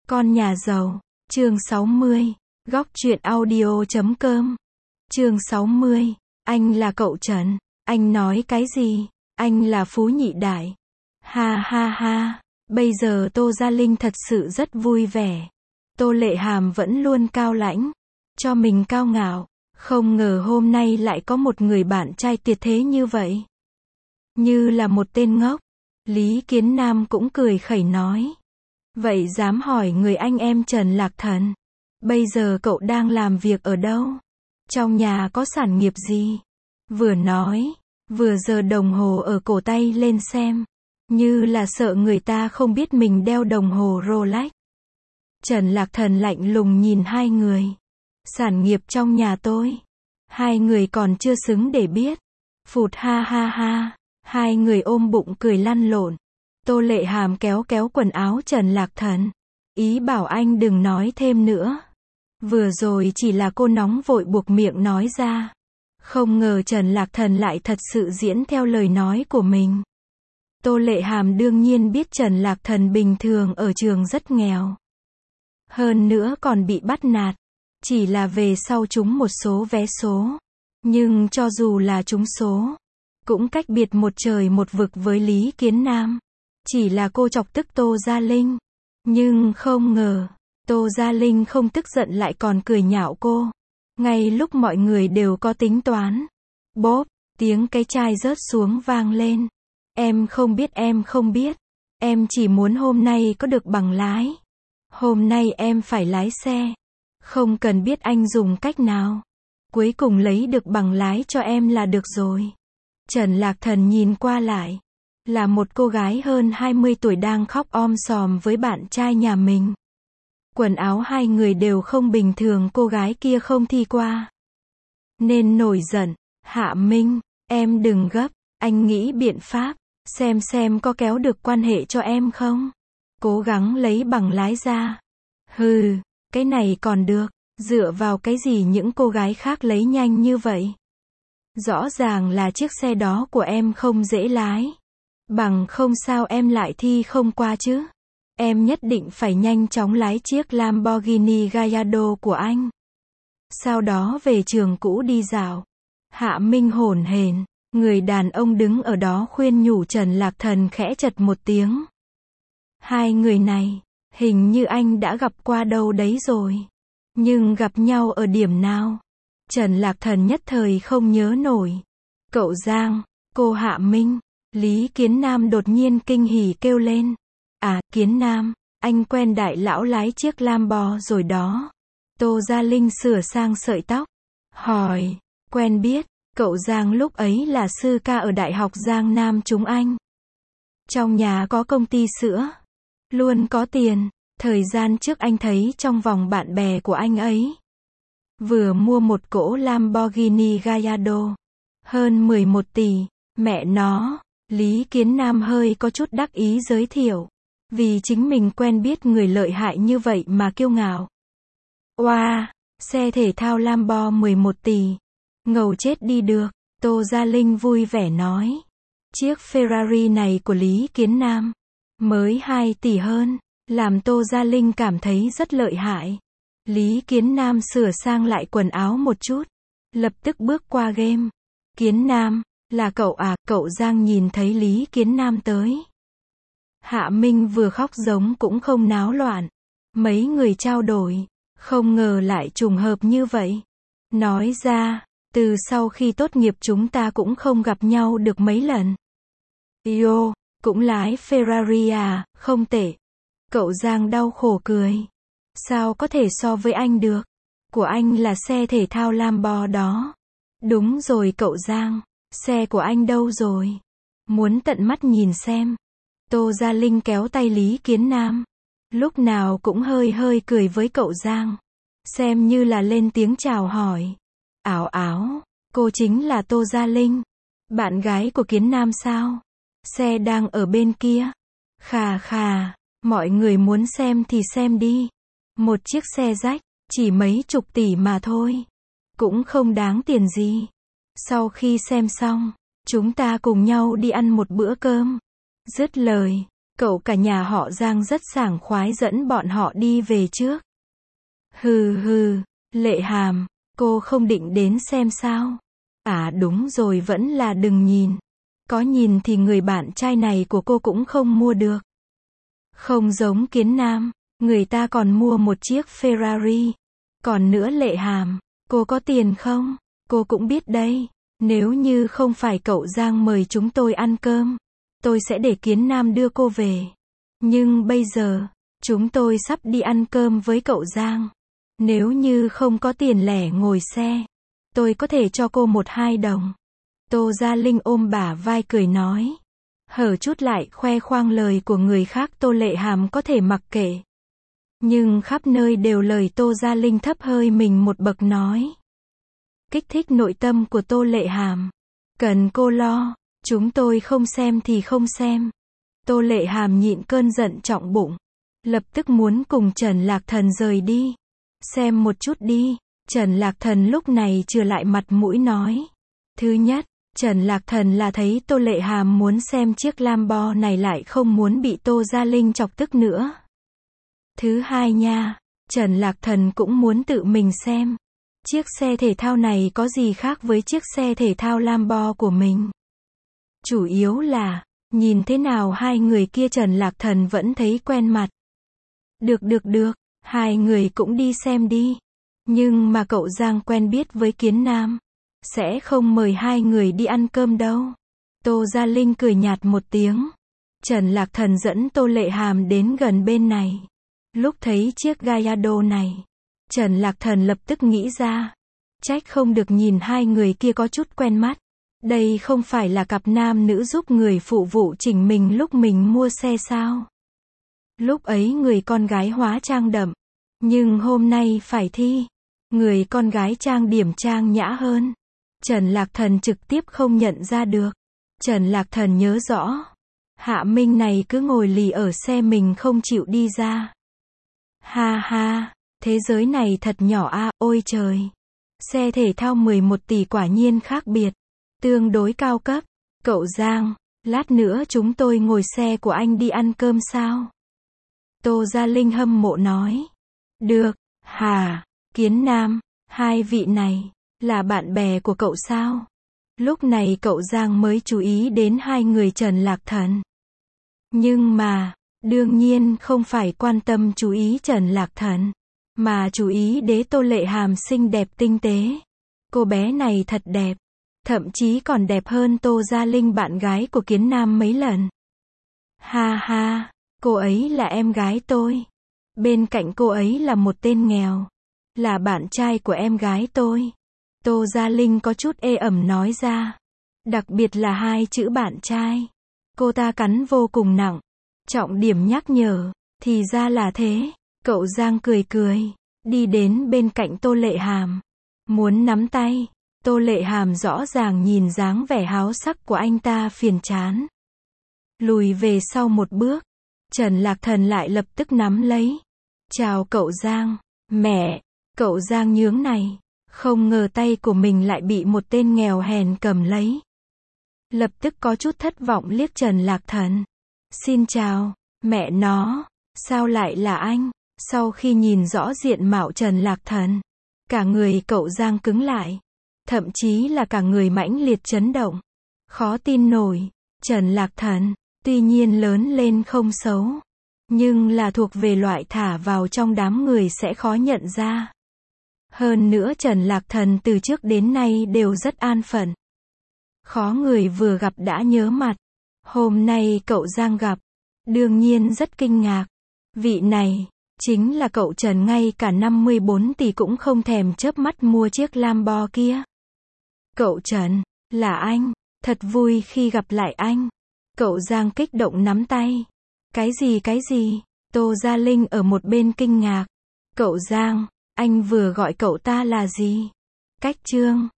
Con nhà giàu, chương 60, góc truyện audio.com. Chương 60, anh là cậu Trần, anh nói cái gì? Anh là Phú Nhị Đại. Ha ha ha, bây giờ Tô Gia Linh thật sự rất vui vẻ. Tô Lệ Hàm vẫn luôn cao lãnh, cho mình cao ngạo, không ngờ hôm nay lại có một người bạn trai tuyệt thế như vậy. Như là một tên ngốc, Lý Kiến Nam cũng cười khẩy nói. Vậy dám hỏi người anh em Trần Lạc Thần, bây giờ cậu đang làm việc ở đâu? Trong nhà có sản nghiệp gì? Vừa nói, vừa giơ đồng hồ ở cổ tay lên xem, như là sợ người ta không biết mình đeo đồng hồ Rolex. Trần Lạc Thần lạnh lùng nhìn hai người. Sản nghiệp trong nhà tôi. Hai người còn chưa xứng để biết. Phụt ha ha ha. Hai người ôm bụng cười lăn lộn. Tô Lệ Hàm kéo kéo quần áo Trần Lạc Thần. Ý bảo anh đừng nói thêm nữa. Vừa rồi chỉ là cô nóng vội buộc miệng nói ra. Không ngờ Trần Lạc Thần lại thật sự diễn theo lời nói của mình. Tô Lệ Hàm đương nhiên biết Trần Lạc Thần bình thường ở trường rất nghèo. Hơn nữa còn bị bắt nạt. Chỉ là về sau trúng một số vé số. Nhưng cho dù là trúng số, cũng cách biệt một trời một vực với Lý Kiến Nam. Chỉ là cô chọc tức Tô Gia Linh. Nhưng không ngờ, Tô Gia Linh không tức giận lại còn cười nhạo cô. Ngay lúc mọi người đều có tính toán. Bốp, tiếng cái chai rớt xuống vang lên. Em không biết, em không biết. Em chỉ muốn hôm nay có được bằng lái. Hôm nay em phải lái xe. Không cần biết anh dùng cách nào. Cuối cùng lấy được bằng lái cho em là được rồi. Trần Lạc Thần nhìn qua lại. Là một cô gái hơn 20 tuổi đang khóc om sòm với bạn trai nhà mình. Quần áo hai người đều không bình thường, cô gái kia không thi qua. Nên nổi giận. Hạ Minh, em đừng gấp. Anh nghĩ biện pháp. Xem có kéo được quan hệ cho em không. Cố gắng lấy bằng lái ra. Hừ, cái này còn được. Dựa vào cái gì những cô gái khác lấy nhanh như vậy? Rõ ràng là chiếc xe đó của em không dễ lái. Bằng không sao em lại thi không qua chứ? Em nhất định phải nhanh chóng lái chiếc Lamborghini Gallardo của anh. Sau đó về trường cũ đi dạo. Hạ Minh hổn hển. Người đàn ông đứng ở đó khuyên nhủ Trần Lạc Thần khẽ chật một tiếng. Hai người này, hình như anh đã gặp qua đâu đấy rồi. Nhưng gặp nhau ở điểm nào? Trần Lạc Thần nhất thời không nhớ nổi. Cậu Giang, cô Hạ Minh. Lý Kiến Nam đột nhiên kinh hỉ kêu lên. À, Kiến Nam, anh quen đại lão lái chiếc Lambo rồi đó. Tô Gia Linh sửa sang sợi tóc. Hỏi, quen biết. Cậu Giang lúc ấy là sư ca ở Đại học Giang Nam chúng anh. Trong nhà có công ty sữa. Luôn có tiền. Thời gian trước anh thấy trong vòng bạn bè của anh ấy. Vừa mua một cỗ Lamborghini Gallardo. Hơn 11 tỷ. Mẹ nó. Lý Kiến Nam hơi có chút đắc ý giới thiệu. Vì chính mình quen biết người lợi hại như vậy mà kiêu ngạo. Oa, xe thể thao Lambo 11 tỷ. Ngầu chết đi được. Tô Gia Linh vui vẻ nói. Chiếc Ferrari này của Lý Kiến Nam. Mới 2 tỷ hơn. Làm Tô Gia Linh cảm thấy rất lợi hại. Lý Kiến Nam sửa sang lại quần áo một chút. Lập tức bước qua game. Kiến Nam, là cậu à? Cậu Giang nhìn thấy Lý Kiến Nam tới. Hạ Minh vừa khóc giống cũng không náo loạn. Mấy người trao đổi. Không ngờ lại trùng hợp như vậy. Nói ra, từ sau khi tốt nghiệp chúng ta cũng không gặp nhau được mấy lần. Yo, cũng lái Ferrari à? Không tệ. Cậu Giang đau khổ cười. Sao có thể so với anh được? Của anh là xe thể thao Lambo đó. Đúng rồi cậu Giang. Xe của anh đâu rồi? Muốn tận mắt nhìn xem. Tô Gia Linh kéo tay Lý Kiến Nam. Lúc nào cũng hơi cười với cậu Giang. Xem như là lên tiếng chào hỏi. Ảo ảo, cô chính là Tô Gia Linh. Bạn gái của Kiến Nam sao? Xe đang ở bên kia. Khà khà, mọi người muốn xem thì xem đi. Một chiếc xe rách, chỉ mấy chục tỷ mà thôi. Cũng không đáng tiền gì. Sau khi xem xong, chúng ta cùng nhau đi ăn một bữa cơm. Dứt lời, Cậu cả nhà họ Giang rất sảng khoái dẫn bọn họ đi về trước. Hừ hừ, Lệ Hàm, cô không định đến xem sao? À đúng rồi, vẫn là đừng nhìn. Có nhìn thì người bạn trai này của cô cũng không mua được. Không giống Kiến Nam, người ta còn mua một chiếc Ferrari. Còn nữa Lệ Hàm, cô có tiền không? Cô cũng biết đấy, nếu như không phải cậu Giang mời chúng tôi ăn cơm, tôi sẽ để Kiến Nam đưa cô về. Nhưng bây giờ, chúng tôi sắp đi ăn cơm với cậu Giang. Nếu như không có tiền lẻ ngồi xe, tôi có thể cho cô 1-2 đồng. Tô Gia Linh ôm bả vai cười nói. Hở chút lại khoe khoang lời của người khác Tô Lệ Hàm có thể mặc kệ. Nhưng khắp nơi đều lời Tô Gia Linh thấp hơi mình một bậc nói. Kích thích nội tâm của Tô Lệ Hàm. Cần cô lo, chúng tôi không xem thì không xem. Tô Lệ Hàm nhịn cơn giận trọng bụng. Lập tức muốn cùng Trần Lạc Thần rời đi. Xem một chút đi. Trần Lạc Thần lúc này chừa lại mặt mũi nói. Thứ nhất, Trần Lạc Thần là thấy Tô Lệ Hàm muốn xem chiếc Lambo này lại không muốn bị Tô Gia Linh chọc tức nữa. Thứ hai nha, Trần Lạc Thần cũng muốn tự mình xem. Chiếc xe thể thao này có gì khác với chiếc xe thể thao Lambo của mình. Chủ yếu là, nhìn thế nào hai người kia Trần Lạc Thần vẫn thấy quen mặt. Được, hai người cũng đi xem đi. Nhưng mà cậu Giang quen biết với Kiến Nam, sẽ không mời hai người đi ăn cơm đâu. Tô Gia Linh cười nhạt một tiếng. Trần Lạc Thần dẫn Tô Lệ Hàm đến gần bên này. Lúc thấy chiếc Gallardo này, Trần Lạc Thần lập tức nghĩ ra. Trách không được nhìn hai người kia có chút quen mắt. Đây không phải là cặp nam nữ giúp người phụ vụ chỉnh mình lúc mình mua xe sao? Lúc ấy người con gái hóa trang đậm. Nhưng hôm nay phải thi. Người con gái trang điểm trang nhã hơn. Trần Lạc Thần trực tiếp không nhận ra được. Trần Lạc Thần nhớ rõ. Hạ Minh này cứ ngồi lì ở xe mình không chịu đi ra. Ha ha, thế giới này thật nhỏ a, ôi trời. Xe thể thao 11 tỷ quả nhiên khác biệt. Tương đối cao cấp. Cậu Giang, lát nữa chúng tôi ngồi xe của anh đi ăn cơm sao? Tô Gia Linh hâm mộ nói. Được, hà, Kiến Nam, hai vị này, là bạn bè của cậu sao? Lúc này cậu Giang mới chú ý đến hai người Trần Lạc Thần. Nhưng mà, đương nhiên không phải quan tâm chú ý Trần Lạc Thần, mà chú ý đến Tô Lệ Hàm xinh đẹp tinh tế. Cô bé này thật đẹp, thậm chí còn đẹp hơn Tô Gia Linh bạn gái của Kiến Nam mấy lần. Ha ha, cô ấy là em gái tôi. Bên cạnh cô ấy là một tên nghèo, là bạn trai của em gái tôi. Tô Gia Linh có chút ê ẩm nói ra. Đặc biệt là hai chữ bạn trai. Cô ta cắn vô cùng nặng. Trọng điểm nhắc nhở. Thì ra là thế. Cậu Giang cười cười. Đi đến bên cạnh Tô Lệ Hàm. Muốn nắm tay. Tô Lệ Hàm rõ ràng nhìn dáng vẻ háo sắc của anh ta phiền chán. Lùi về sau một bước. Trần Lạc Thần lại lập tức nắm lấy. Chào cậu Giang. Mẹ. Cậu Giang nhướng này. Không ngờ tay của mình lại bị một tên nghèo hèn cầm lấy. Lập tức có chút thất vọng liếc Trần Lạc Thần. Xin chào, mẹ nó, sao lại là anh? Sau khi nhìn rõ diện mạo Trần Lạc Thần, cả người cậu Giang cứng lại. Thậm chí là cả người mãnh liệt chấn động. Khó tin nổi, Trần Lạc Thần, tuy nhiên lớn lên không xấu, nhưng là thuộc về loại thả vào trong đám người sẽ khó nhận ra. Hơn nữa Trần Lạc Thần từ trước đến nay đều rất an phận. Khó người vừa gặp đã nhớ mặt. Hôm nay cậu Giang gặp, đương nhiên rất kinh ngạc. Vị này, chính là cậu Trần, ngay cả 54 tỷ cũng không thèm chớp mắt mua chiếc Lambo kia. Cậu Trần, là anh, thật vui khi gặp lại anh. Cậu Giang kích động nắm tay. Cái gì? Tô Gia Linh ở một bên kinh ngạc. Cậu Giang, anh vừa gọi cậu ta là gì? Cách Trương.